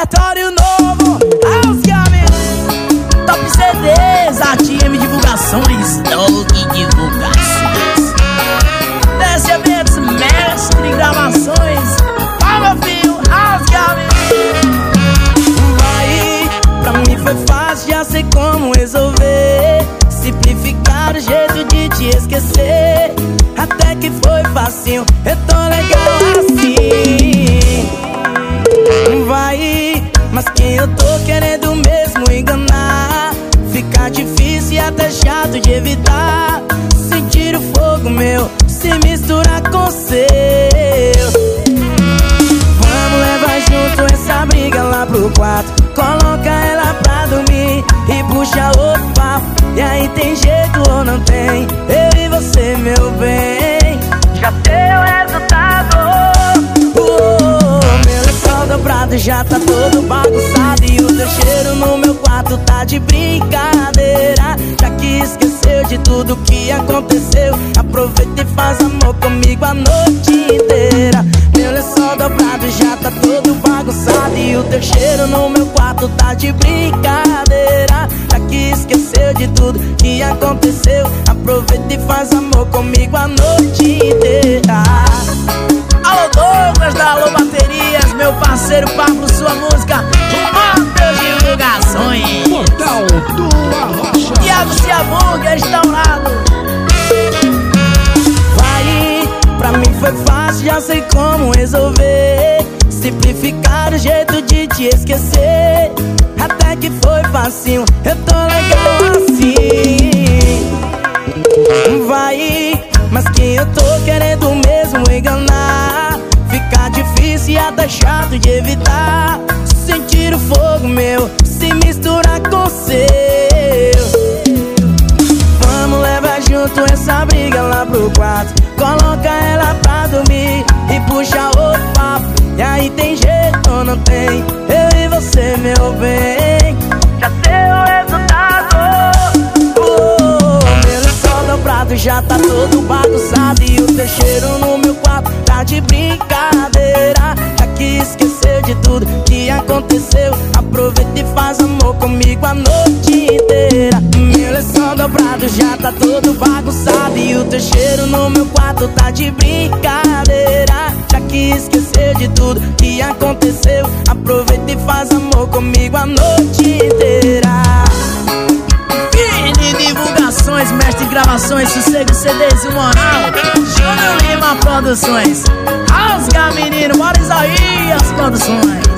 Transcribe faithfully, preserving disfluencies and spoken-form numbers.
repertório novo, rasgamento. Top C Ds, A T M Divulgações, Doug Divulgações. Desce eventos, mestre gravações. Fala, filho, rasgamento. Vai, pra mim foi fácil, já sei como resolver. Simplificar o jeito de te esquecer. Até que foi facinho, eu tô legal assim. Vai, mas quem eu tô querendo mesmo enganar. Fica difícil e até chato de evitar. Sentir o fogo meu se misturar com o seu. Vamos levar junto essa briga lá pro quarto. Coloca ela pra dormir e puxa outro papo. E aí tem jeito ou não tem? Eu e você, meu bem, já tem o resultado. Oh, meu lençol dobrado já tá todo bagunçado. E o teu cheiro no meu quarto tá de brincadeira. Já que esqueceu de tudo que aconteceu, aproveita e faz amor comigo a noite inteira. Meu lençol dobrado já tá todo bagunçado. E o teu cheiro no meu quarto tá de brincadeira. Já que esqueceu de tudo que aconteceu, aproveita e faz amor comigo a noite inteira. Alô Douglas da Alô Baterias, meu parceiro Pablo, sua música Matheus Divulgações. Portal do Arrocha. Thiago Ciabung, restaurado. Vai, pra mim foi fácil, já sei como resolver. Simplificar o jeito de te esquecer. Até que foi facinho, eu tô legal assim. Vai, mas quem eu tô querendo mesmo enganar. Fica difícil e até chato de evitar. Sentir o fogo meu se misturar com o seu. Vamos levar junto essa briga lá pro quarto. Coloca ela pra dormir e puxa outro papo. E aí tem jeito ou não tem? Eu e você, meu bem, já tem o resultado. Oh, meu lençol dobrado já tá todo bagunçado. E o teu cheiro no meu quarto tá de brincadeira. Já que esqueceu de tudo que aconteceu, aproveita e faz amor comigo a noite inteira. Meu lençol dobrado já tá todo bagunçado. E o teu cheiro no meu quarto tá de brincadeira. Já que esqueceu de tudo que aconteceu, aproveita e faz amor comigo a noite inteira. Fini Divulgações, mestre gravações, Sossego C Ds e Moral, Júnior Lima Produções. Rasga menino, bora Isaías Produções.